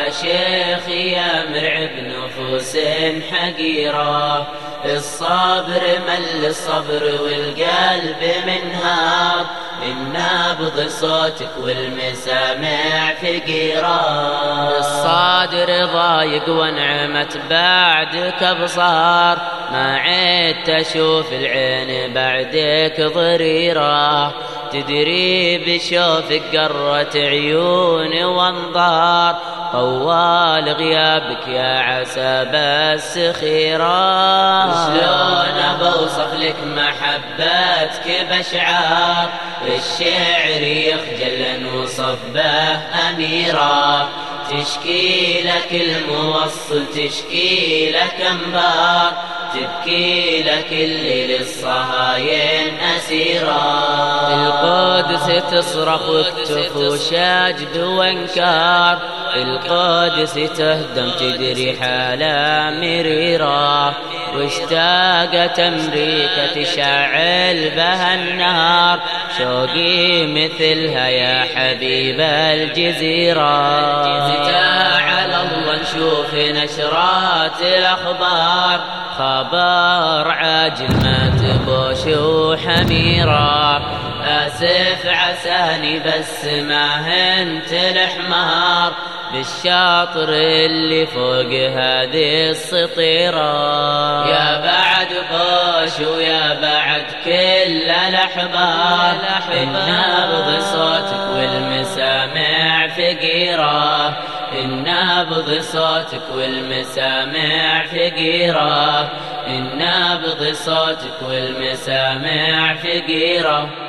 شيخ يا مرعب نفوس حقيرة، الصبر مل الصبر والقلب منهار، النبض صوتك والمسامع فقيرة، الصادر ضايق وانعمت بعدك ابصار، ما عدت اشوف العين بعدك ضريرة، تدري بشوفك قرت عيوني وانظار، طوال غيابك يا عسى السخيرة، شلون بوصف لك محبتك باشعار، الشعر يخجل نوصف به أميرة، تشكي لك الموصل تشكي لك انبار، تبكي لك الليل الصهاين أسيرة، القدس تصرخ وتكتف شجب وانكار، القدس تهدم تدري حالة مريرة، واشتاقت أمريكا تشعل بها النار، شوقي مثلها يا حبيب الجزيرة، على الله نشوف نشرات الأخبار، خبر عاجل ما تبوش وحميرة، آسف عساني بس ما هنت الحمار، بالشاطر اللي فوق هذه السطيرة، يا بعد بوش ويا بعد كل الأحبار، النبض صوتك والمسامع فقيرة، النبض صوتك والمسامع فقيرة، النبض صوتك والمسامع فقيرة.